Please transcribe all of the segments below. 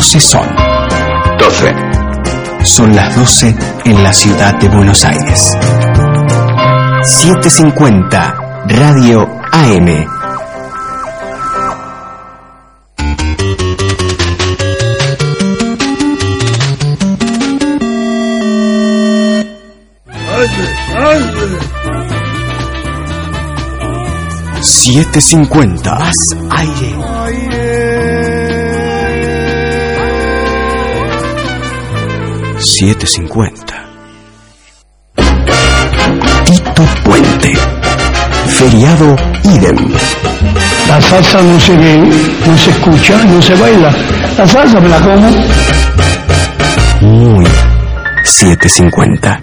12 son. 12. Son las 12 en la ciudad de Buenos Aires. 750 Radio AM. $7.50. Más aire. $7.50. Tito Puente. Feriado idem. La salsa no se ve, no se escucha, no se baila. La salsa me la como. Muy $7.50.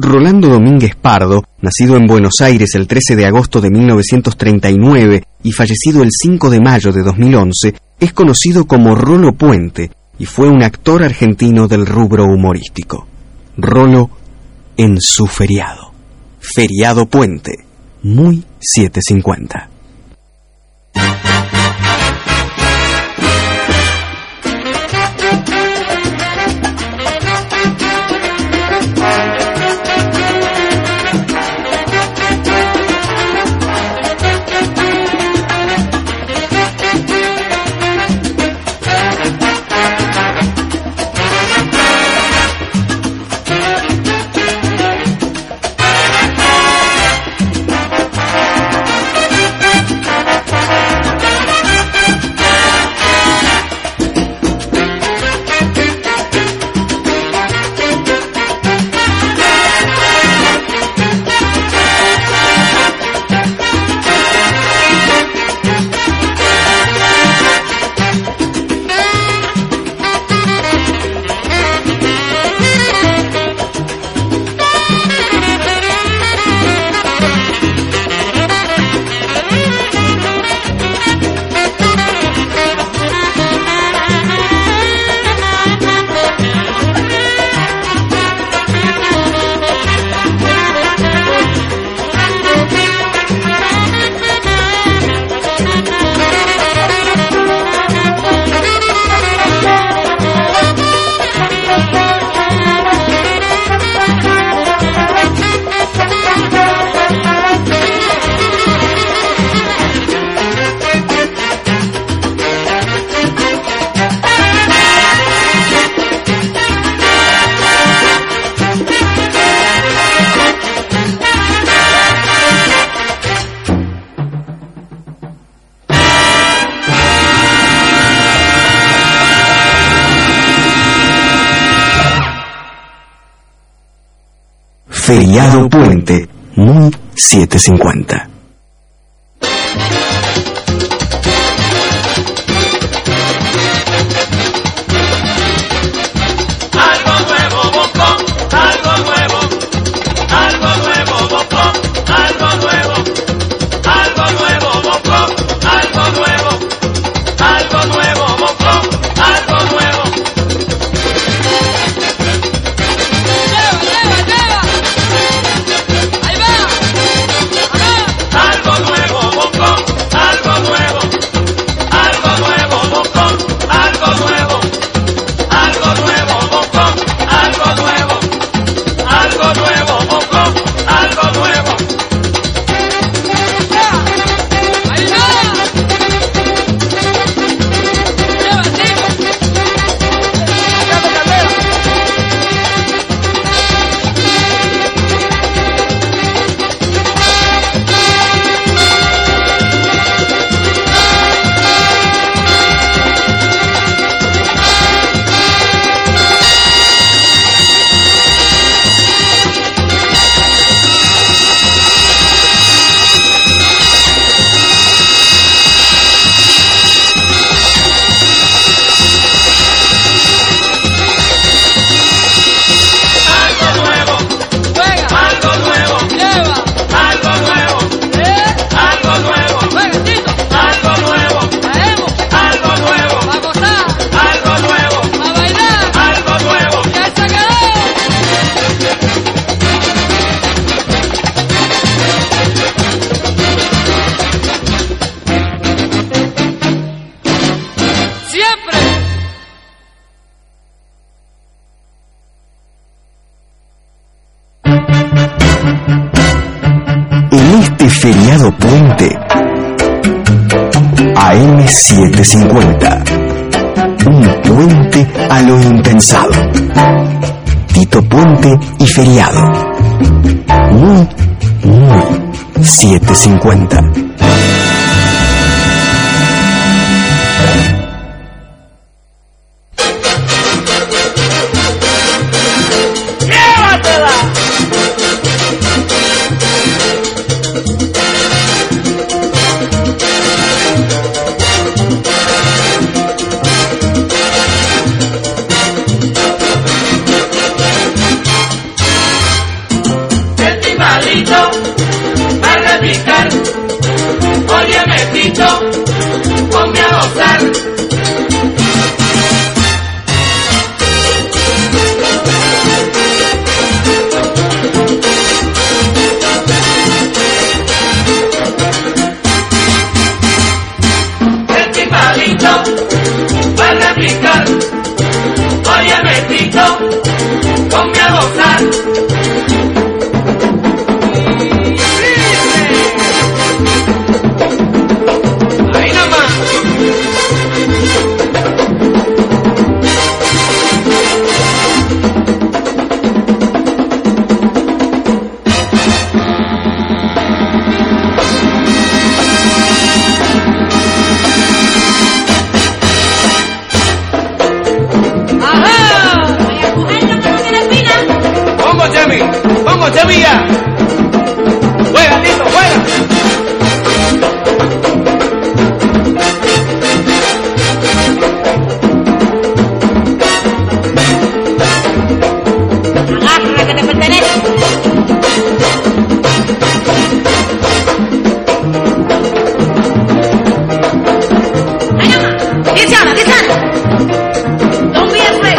Rolando Domínguez Pardo, nacido en Buenos Aires el 13 de agosto de 1939 y fallecido el 5 de mayo de 2011, es conocido como Rolo Puente y fue un actor argentino del rubro humorístico. Rolo en su feriado. Feriado Puente, muy 750. Feriado Puente, muy 750. Feriado Puente, AM750. Un puente a lo impensado. Tito Puente y Feriado. Muy 750. gozar. Óyeme, Tito, ponme a gozar. El timbalito va a replicar. Óyeme, Tito, ponme a gozar. Ahí nomás. ¡Vamos, Sevilla! ¡Juega, Tito, juega! Agarra que te pertenece. ¡Ahí nomás! ¡Diezana! ¡Don't be afraid!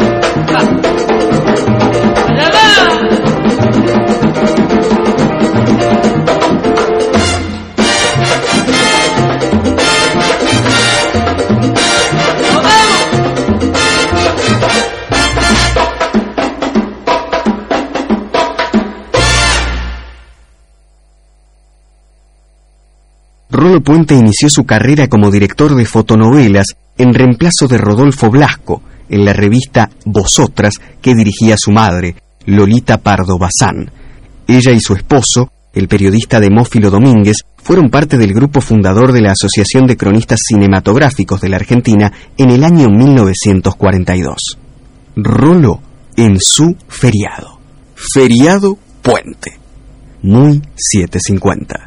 Rolo Puente inició su carrera como director de fotonovelas en reemplazo de Rodolfo Blasco en la revista Vosotras que dirigía su madre, Lolita Pardo Bazán. Ella y su esposo, el periodista Demófilo Domínguez, fueron parte del grupo fundador de la Asociación de Cronistas Cinematográficos de la Argentina en el año 1942. Rolo en su feriado. Feriado Puente. Muy 750.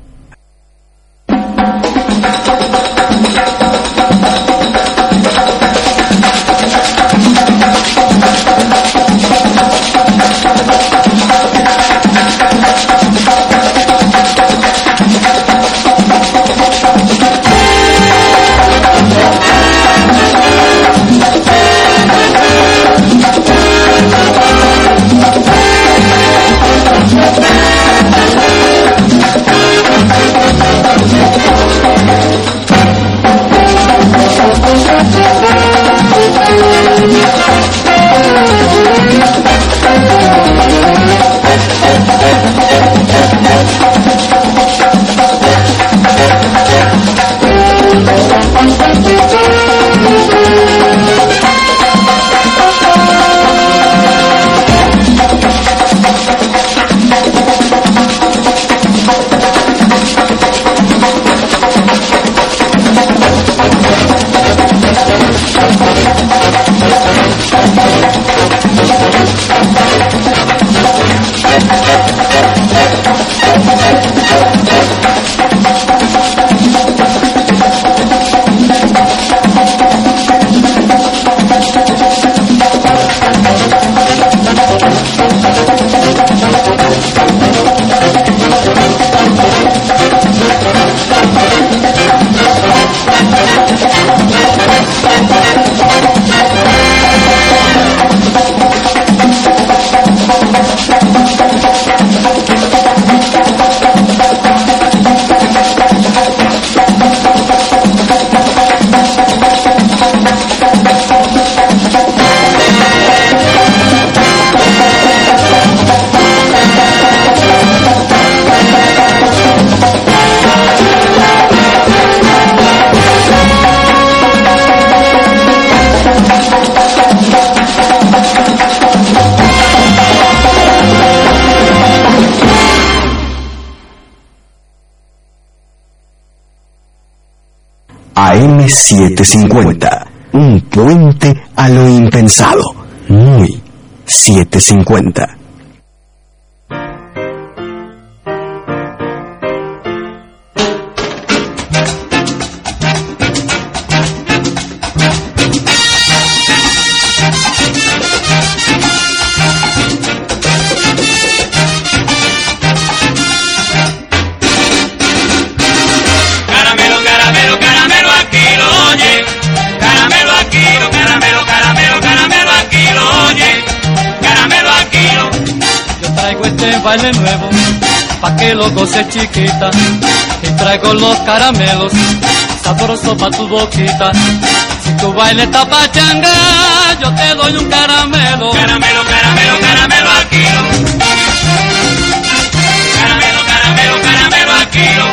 AM750, un puente a lo impensado. Muy 750. traigo este baile nuevo, pa' que lo goce chiquita. Y traigo los caramelos, sabroso pa' tu boquita. Si tu baile está pachanga, yo te doy un caramelo. Caramelo, caramelo, caramelo al kilo. Caramelo, caramelo, caramelo al kilo.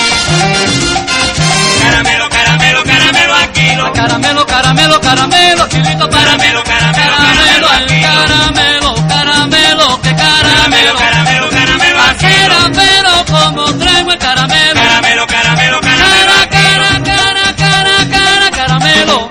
Caramelo, caramelo, caramelo al kilo. Caramelo, caramelo, caramelo, kilito Caramelo, caramelo, caramelo al kilo. caramelo, caramelo, que caramelo. Caramelo, caramelo al kilo. Caramelo, como traigo el caramelo. Caramelo, caramelo, caramelo al kilo. Caramelo.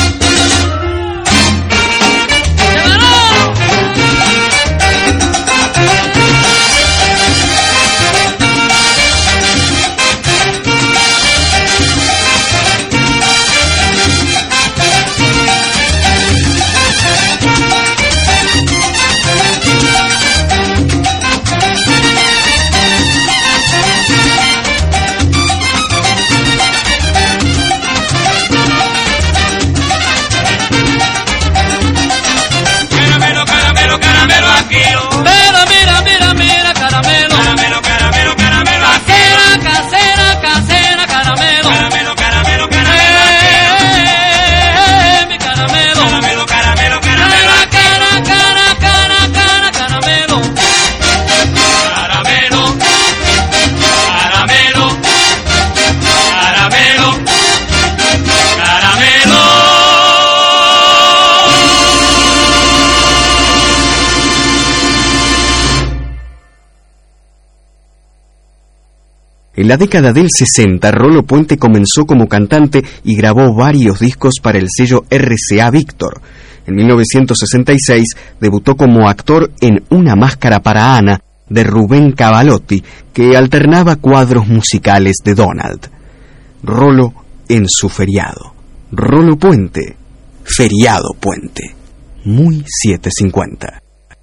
En la década del 60, Rolo Puente comenzó como cantante y grabó varios discos para el sello RCA Víctor. En 1966 debutó como actor en Una máscara para Ana, de Rubén Cavalotti, que alternaba cuadros musicales de Donald. Rolo en su feriado. Rolo Puente, feriado Puente. Muy 750.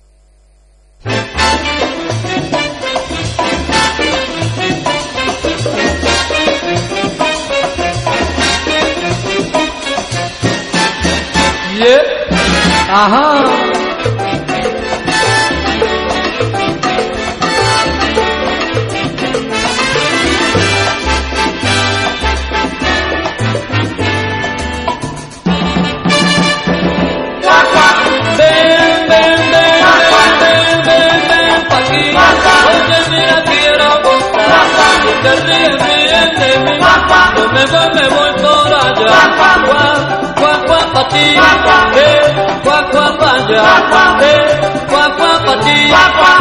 Ajá. Ven, pa' aquí. Oye, mira, quiero gozar. Y te ríes de mí. Me voy por allá. Pa' ti, pa' allá, pa' ti.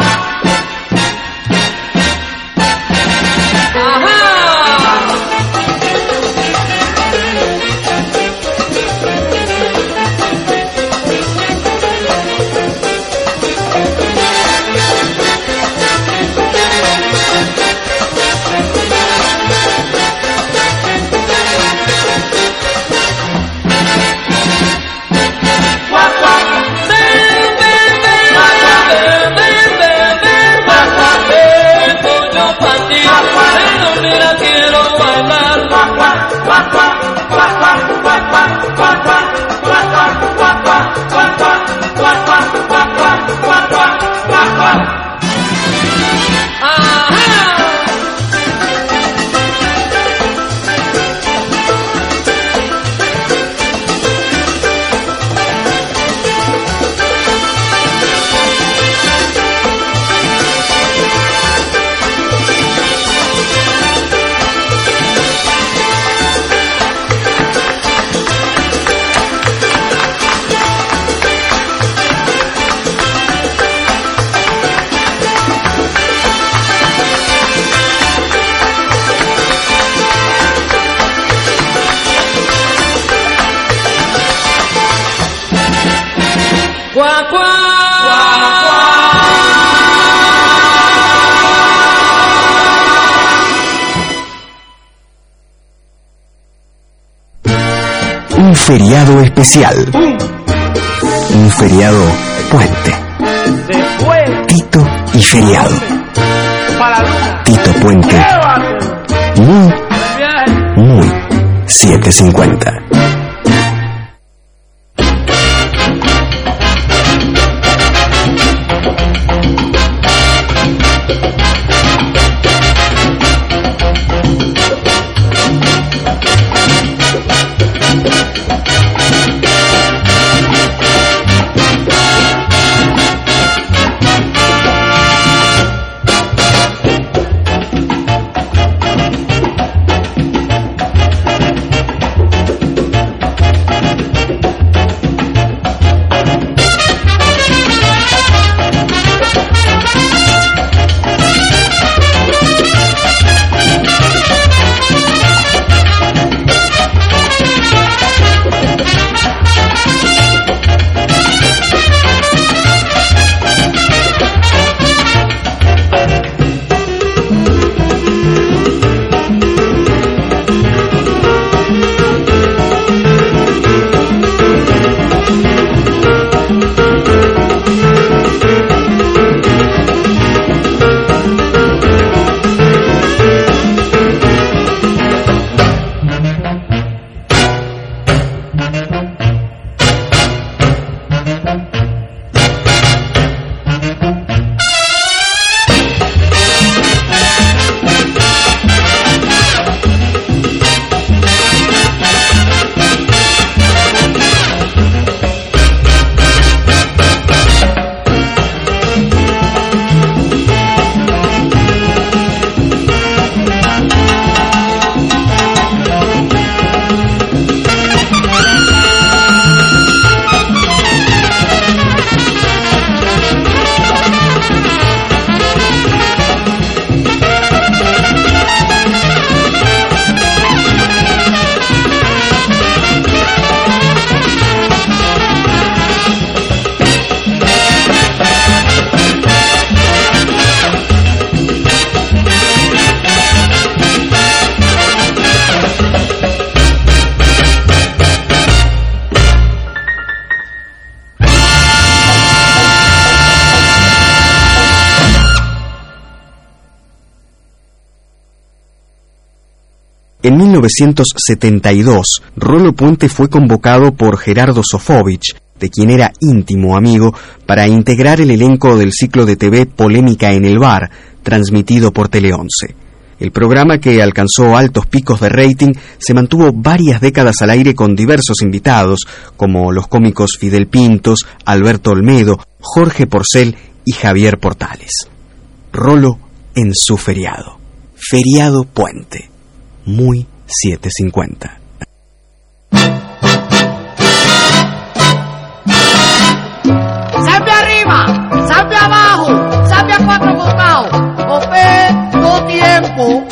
Un feriado especial. Un feriado puente. Tito y feriado. Tito Puente. Muy 750. En 1972, Rolo Puente fue convocado por Gerardo Sofovich, de quien era íntimo amigo, para integrar el elenco del ciclo de TV Polémica en el Bar, transmitido por Tele 11. El programa, que alcanzó altos picos de rating, se mantuvo varias décadas al aire con diversos invitados, como los cómicos Fidel Pintos, Alberto Olmedo, Jorge Porcel y Javier Portales. Rolo en su feriado. Feriado Puente. Muy 750. Salve arriba, salve abajo, salve a cuatro costados, copé, todo tiempo.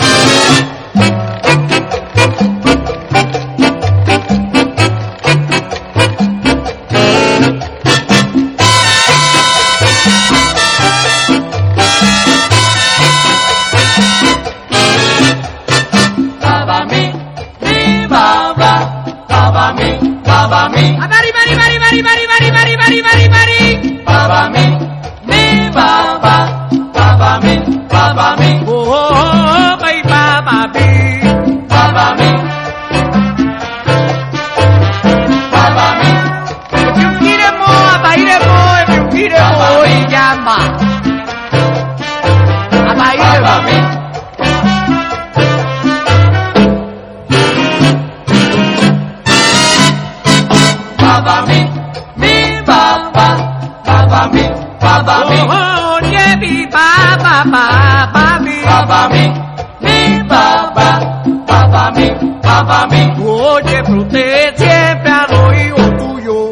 Oye, pero usted siempre al oído tuyo.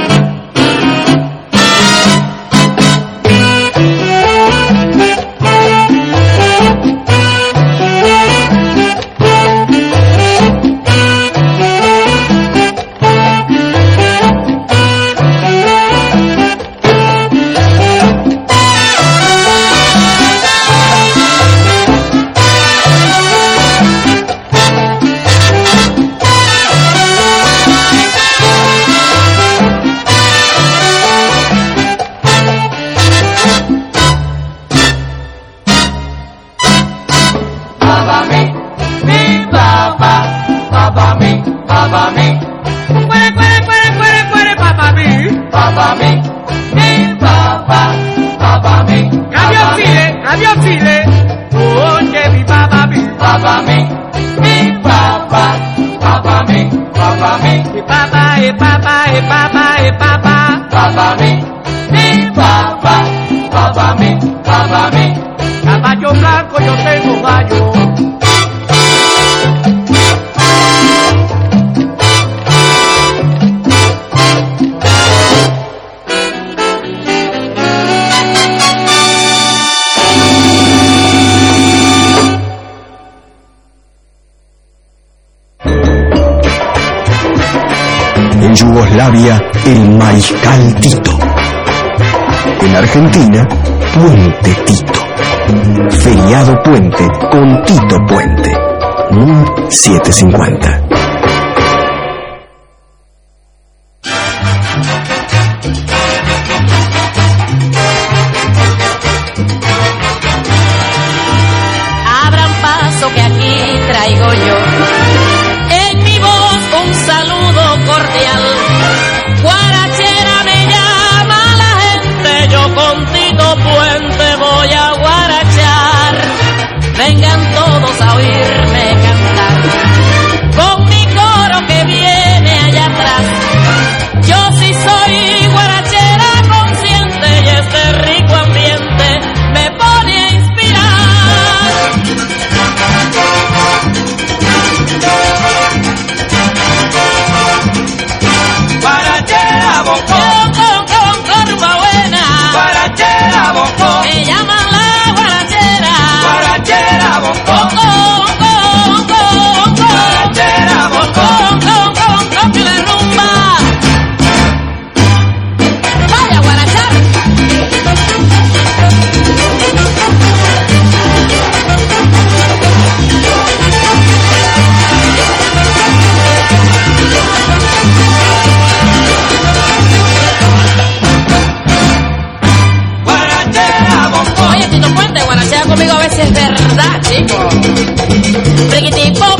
Caballo blanco, yo tengo gallo. En Yugoslavia, el Mariscal Tito. En Argentina, Puente Tito. Feriado Puente con Tito Puente. 750. Abran paso que aquí traigo yo en mi voz un saludo cordial. Guarachera me llama la gente, yo con Tito Puente voy a guarachar. Vengan todos a oírme cantar con mi coro que viene allá atrás. Yo sí soy guarachera consciente y este rico ambiente me pone a inspirar. Guarachera bocó, Con rumba buena, guarachera bocó, me llaman la guarachera. guarachera bocó.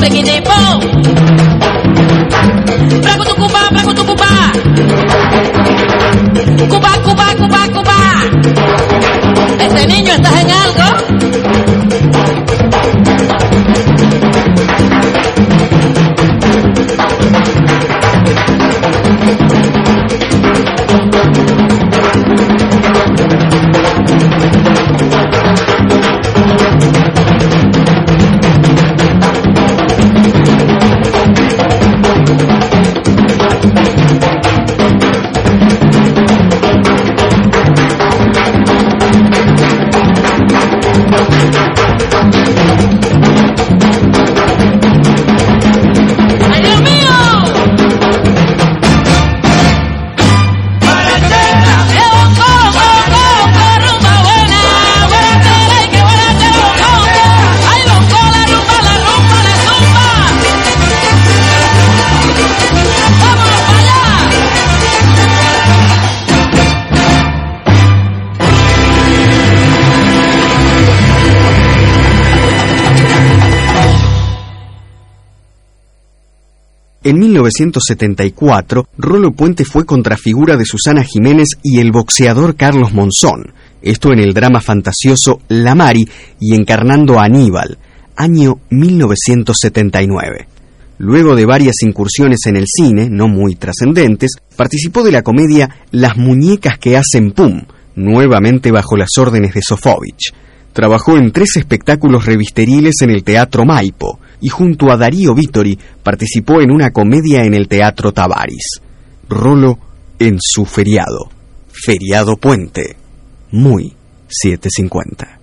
triquitipo. Braco tu cupa, braco tu cupa. Cupa, cupa, cupa, cupa. Ese niño, ¿estás en algo? En 1974, Rolo Puente fue contrafigura de Susana Jiménez y el boxeador Carlos Monzón, esto en el drama fantasioso La Mari y encarnando a Aníbal, año 1979. Luego de varias incursiones en el cine, no muy trascendentes, participó de la comedia Las muñecas que hacen pum, nuevamente bajo las órdenes de Sofovich. Trabajó en 3 espectáculos revisteriles en el Teatro Maipo y junto a Darío Vittori participó en una comedia en el Teatro Tabaris. Rolo en su feriado. Feriado Puente. Muy 750.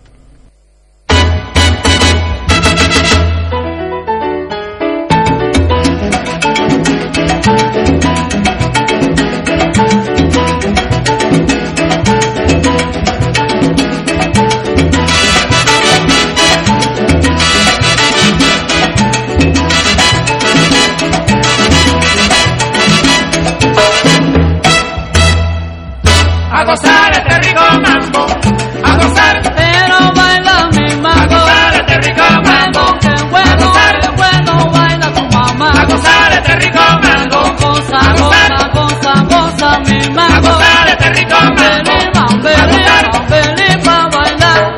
A gozar este rico mambo, a gozar, Pero baila mi a mambo. gozar este rico mambo, Qué bueno baila tu mamá. a gozar este rico mambo, Goza, goza, goza, goza mi a mambo. gozar este rico mambo, Vení pa' bailar.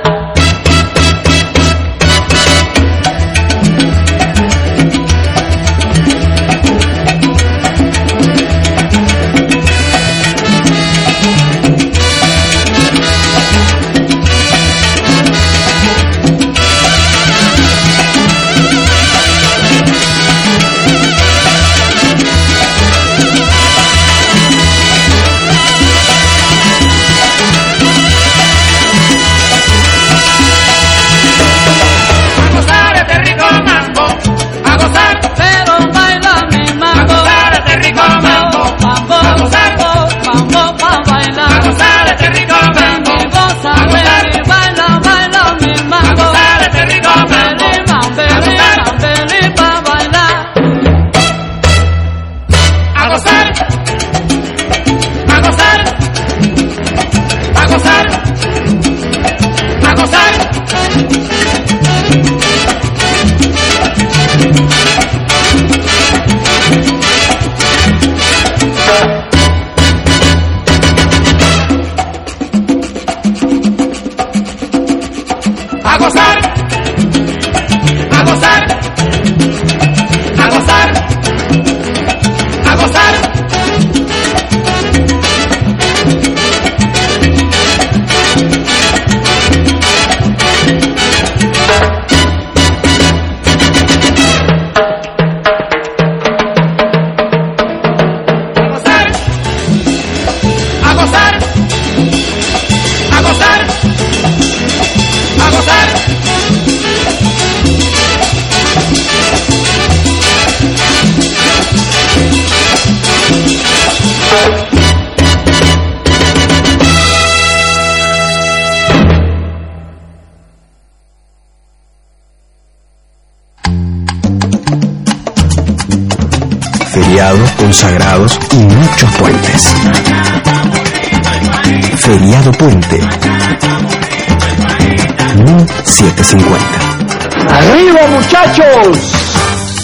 a gozar este rico mambo, a gozar, Pero baila mi a mambo. gozar este rico mambo, Mambo, a gozar, mambo pa' a bailar. gozar este rico mambo, Goza, a gozar, vení, baila mi a mambo. gozar este rico mambo, Vení pa' bailar. a gozar, a gozar, a gozar, a gozar. A gozar, a gozar, a gozar, a gozar. A gozar, a gozar, a gozar, a gozar. Feriados, consagrados y muchos puentes. Feriado Puente. 750. ¡Arriba, muchachos!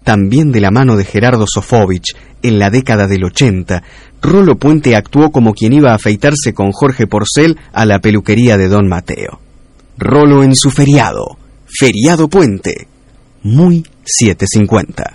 También de la mano de Gerardo Sofovich, en la década del 80, Rolo Puente actuó como quien iba a afeitarse con Jorge Porcel a la peluquería de Don Mateo. Rolo en su feriado, Feriado Puente, muy 750.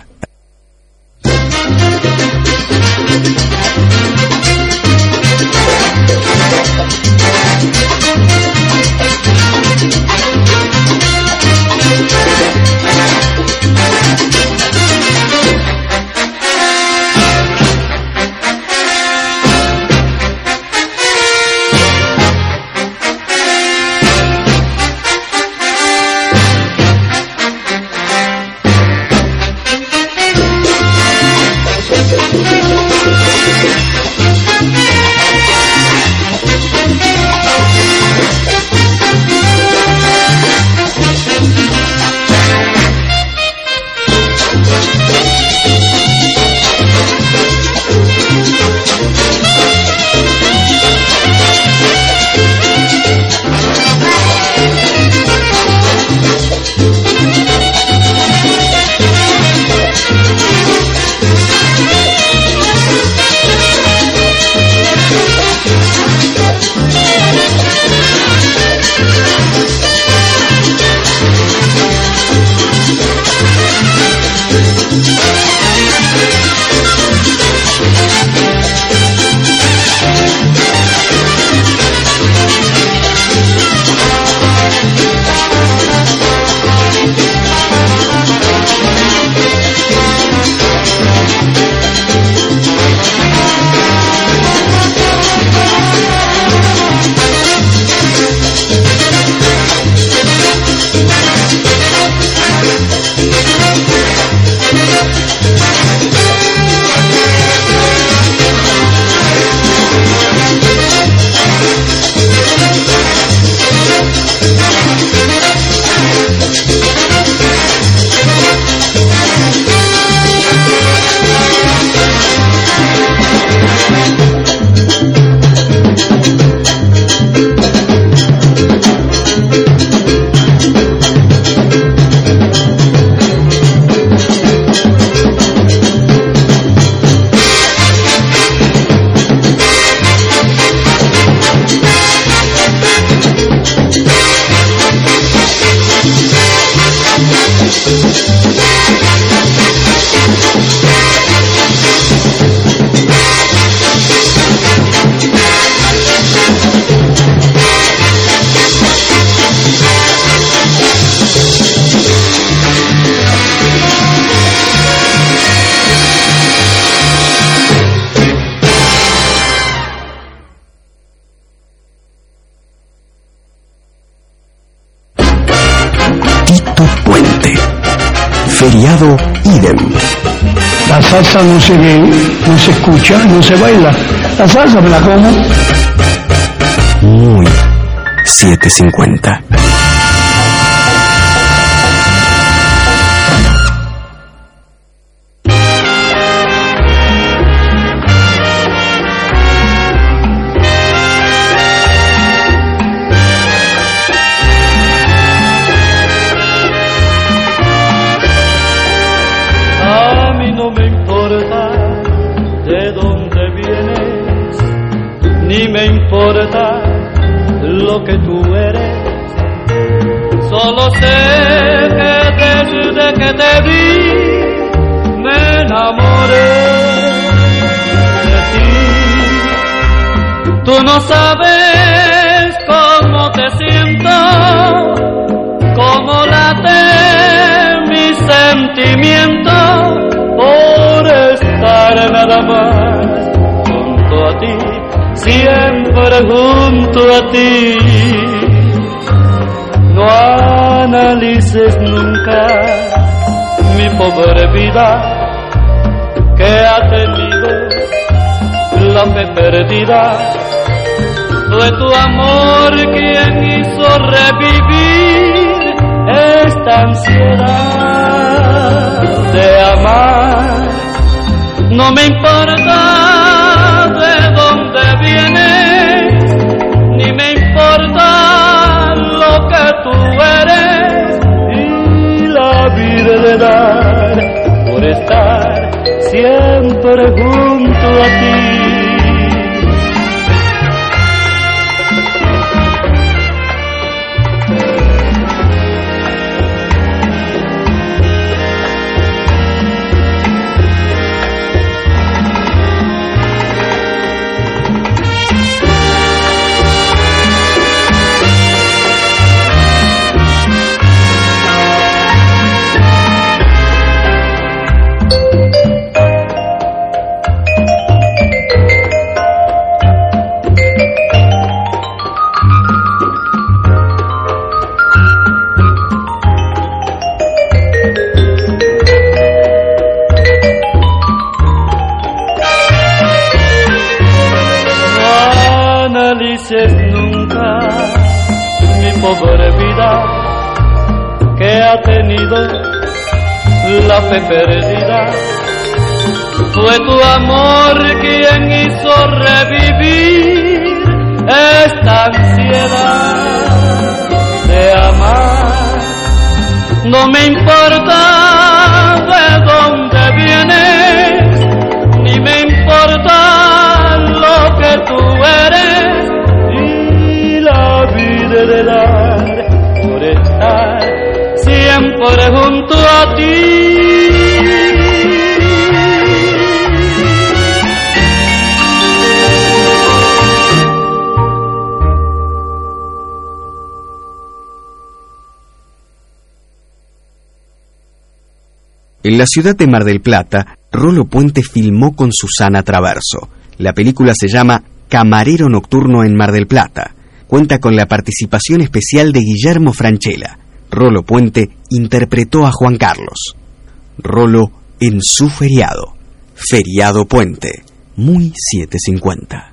Feriado idem. La salsa no se ve, no se escucha, no se baila. La salsa me la como. Muy 750. Lo que tú eres, solo sé que desde que te vi me enamoré de ti. Tú no sabes cómo te siento, cómo late mi sentimiento por estar nada más junto a ti, siempre junto a ti. No analices nunca mi pobre vida, que ha tenido la fe perdida. Fue tu amor quien hizo revivir esta ansiedad de amar. No me importa de dónde vienes, ni me importa lo que tú eres, y la vida de dar por nunca mi pobre vida, que ha tenido la fe perdida. Fue tu amor quien hizo revivir esta ansiedad de amar. No me importa de dónde vienes, ni me importa lo que tú eres, y la vida de dar por estar siempre junto a ti. En la ciudad de Mar del Plata, Rolo Puente filmó con Susana Traverso. La película se llama Camarero Nocturno en Mar del Plata. Cuenta con la participación especial de Guillermo Francella. Rolo Puente interpretó a Juan Carlos. Rolo en su feriado. Feriado Puente. Muy 750.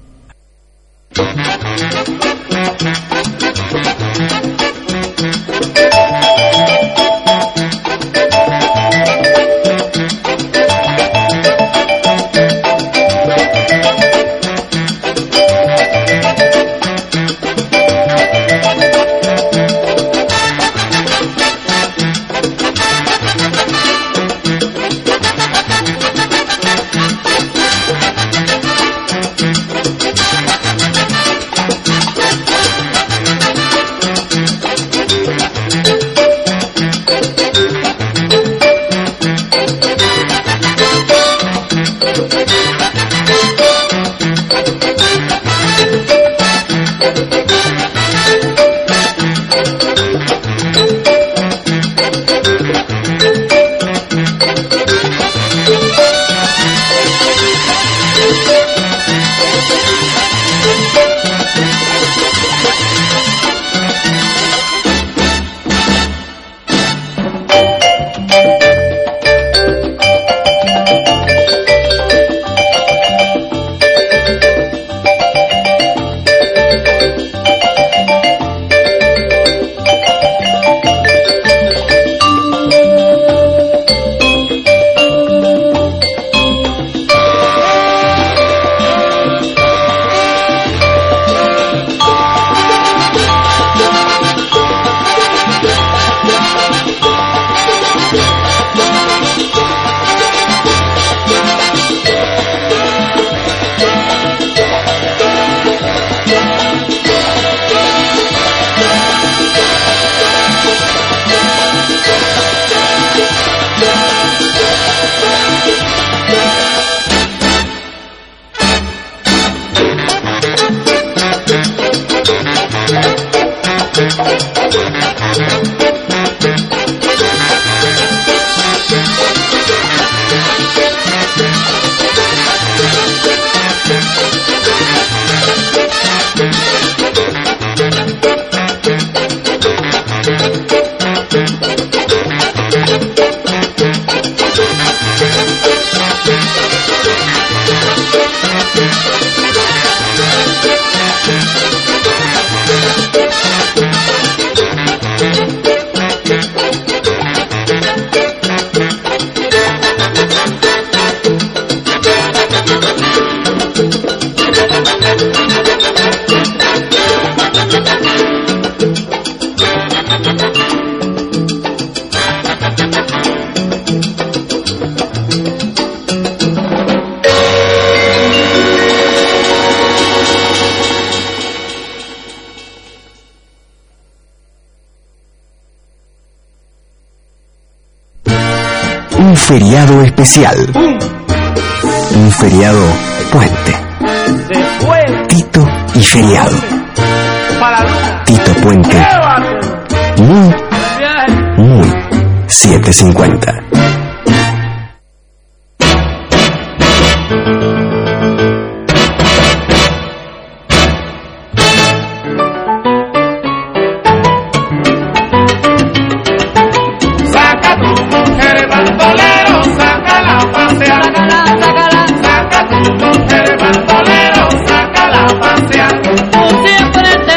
Un feriado especial. Un feriado puente. Tito y feriado. Tito Puente. Muy 750. Tú siempre te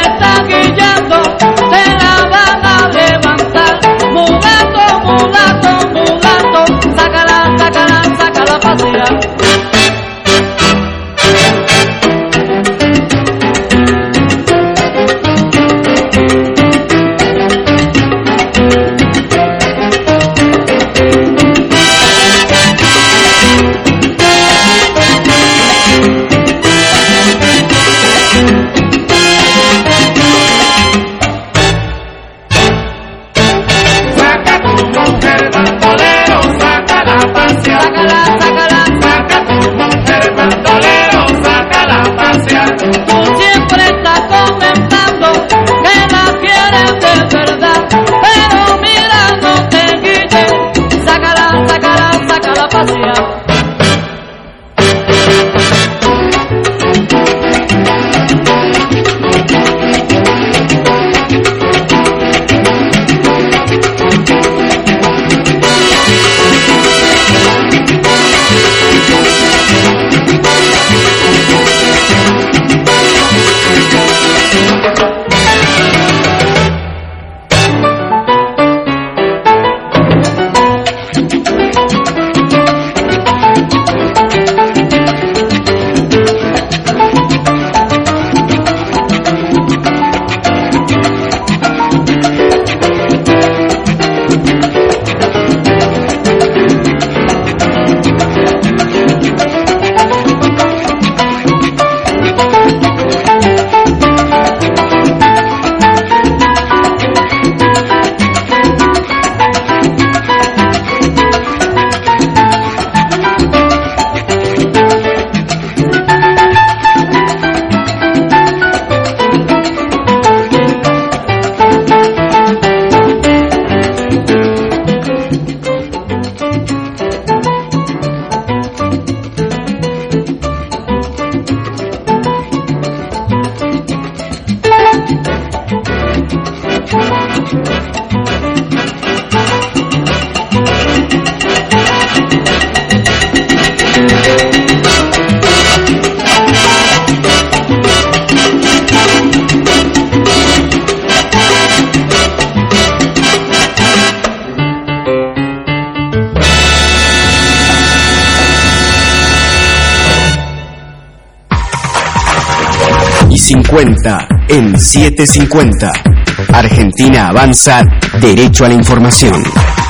Y 50 en 750. Argentina avanza derecho a la información.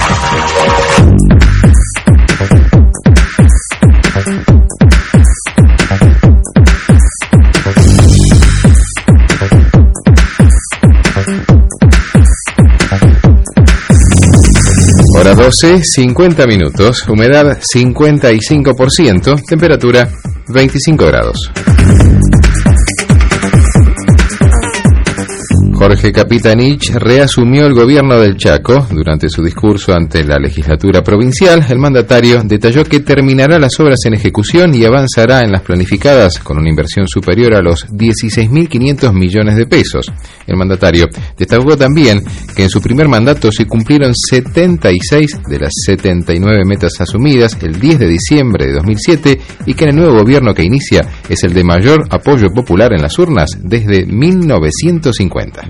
Hora 12, 50 minutos, humedad 55%, temperatura 25 grados. Jorge Capitanich reasumió el gobierno del Chaco. Durante su discurso ante la legislatura provincial, el mandatario detalló que terminará las obras en ejecución y avanzará en las planificadas con una inversión superior a los 16.500 millones de pesos. El mandatario destacó también que en su primer mandato se cumplieron 76 de las 79 metas asumidas el 10 de diciembre de 2007 y que en el nuevo gobierno que inicia es el de mayor apoyo popular en las urnas desde 1950.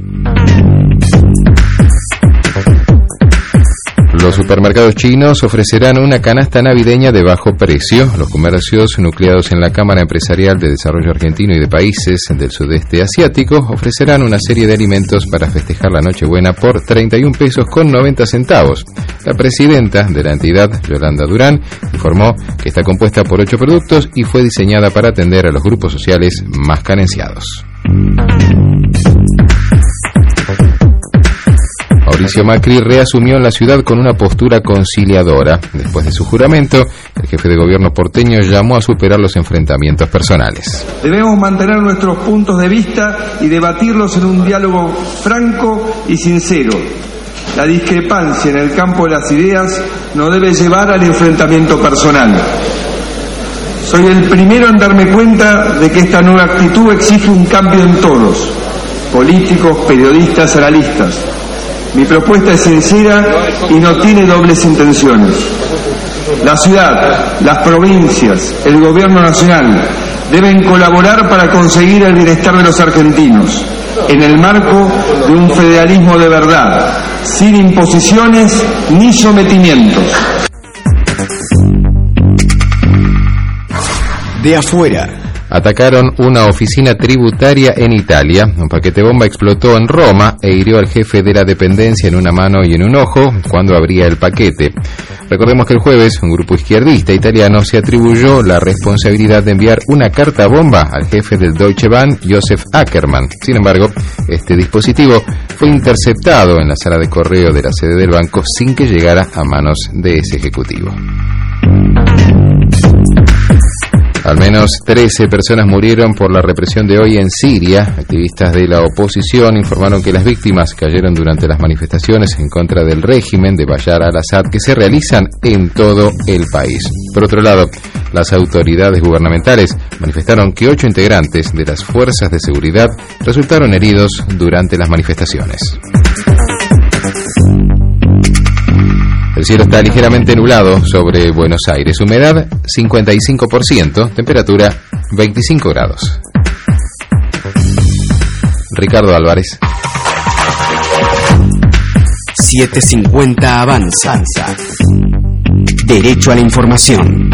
Los supermercados chinos ofrecerán una canasta navideña de bajo precio. Los comercios nucleados en la Cámara Empresarial de Desarrollo Argentino y de países del sudeste asiático ofrecerán una serie de alimentos para festejar la Nochebuena por 31 pesos con 90 centavos. La presidenta de la entidad, Yolanda Durán, informó que está compuesta por 8 productos y fue diseñada para atender a los grupos sociales más carenciados. Mauricio Macri reasumió en la ciudad con una postura conciliadora. Después de su juramento, el jefe de gobierno porteño llamó a superar los enfrentamientos personales. Debemos mantener nuestros puntos de vista y debatirlos en un diálogo franco y sincero. La discrepancia en el campo de las ideas no debe llevar al enfrentamiento personal. Soy el primero en darme cuenta de que esta nueva actitud exige un cambio en todos, políticos, periodistas, analistas. Mi propuesta es sincera y no tiene dobles intenciones. La ciudad, las provincias, el gobierno nacional deben colaborar para conseguir el bienestar de los argentinos en el marco de un federalismo de verdad, sin imposiciones ni sometimientos. De afuera. Atacaron una oficina tributaria en Italia. Un paquete bomba explotó en Roma e hirió al jefe de la dependencia en una mano y en un ojo cuando abría el paquete. Recordemos que el jueves un grupo izquierdista italiano se atribuyó la responsabilidad de enviar una carta bomba al jefe del Deutsche Bahn, Josef Ackermann. Sin embargo, este dispositivo fue interceptado en la sala de correo de la sede del banco sin que llegara a manos de ese ejecutivo. Al menos 13 personas murieron por la represión de hoy en Siria. Activistas de la oposición informaron que las víctimas cayeron durante las manifestaciones en contra del régimen de Bashar al-Assad que se realizan en todo el país. Por otro lado, las autoridades gubernamentales manifestaron que 8 integrantes de las fuerzas de seguridad resultaron heridos durante las manifestaciones. El cielo está ligeramente nublado sobre Buenos Aires. Humedad 55%, temperatura 25 grados. Ricardo Álvarez. 750 avanza. Derecho a la información.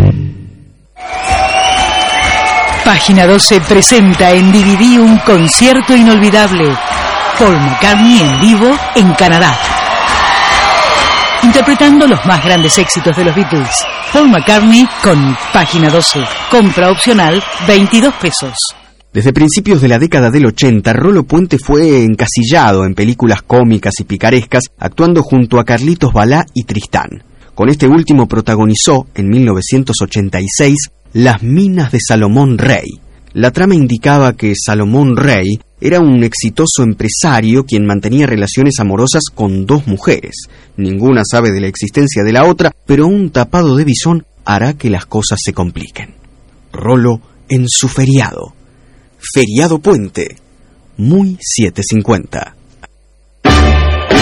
Página 12 presenta en DVD un concierto inolvidable. Paul McCartney en vivo en Canadá, interpretando los más grandes éxitos de los Beatles. Paul McCartney con Página 12. Compra opcional 22 pesos. Desde principios de la década del 80, Rolo Puente fue encasillado en películas cómicas y picarescas, actuando junto a Carlitos Balá y Tristán. Con este último protagonizó, en 1986, Las minas de Salomón Rey. La trama indicaba que Salomón Rey era un exitoso empresario quien mantenía relaciones amorosas con 2 mujeres. Ninguna sabe de la existencia de la otra, pero un tapado de bisón hará que las cosas se compliquen. Rolo en su feriado. Feriado Puente. Muy 750.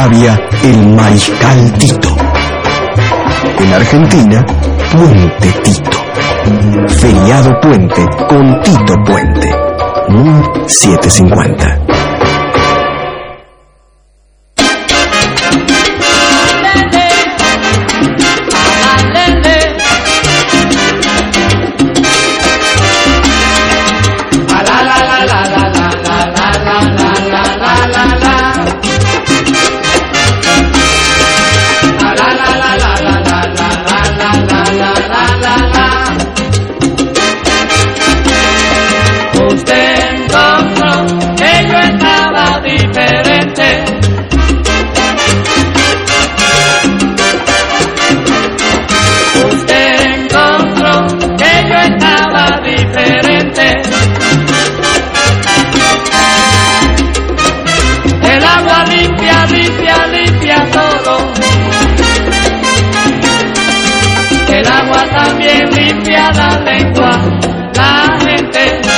Rivadavia, el Mariscal Tito. En Argentina, Puente Tito. Feriado Puente con Tito Puente. 750. También limpia la lengua.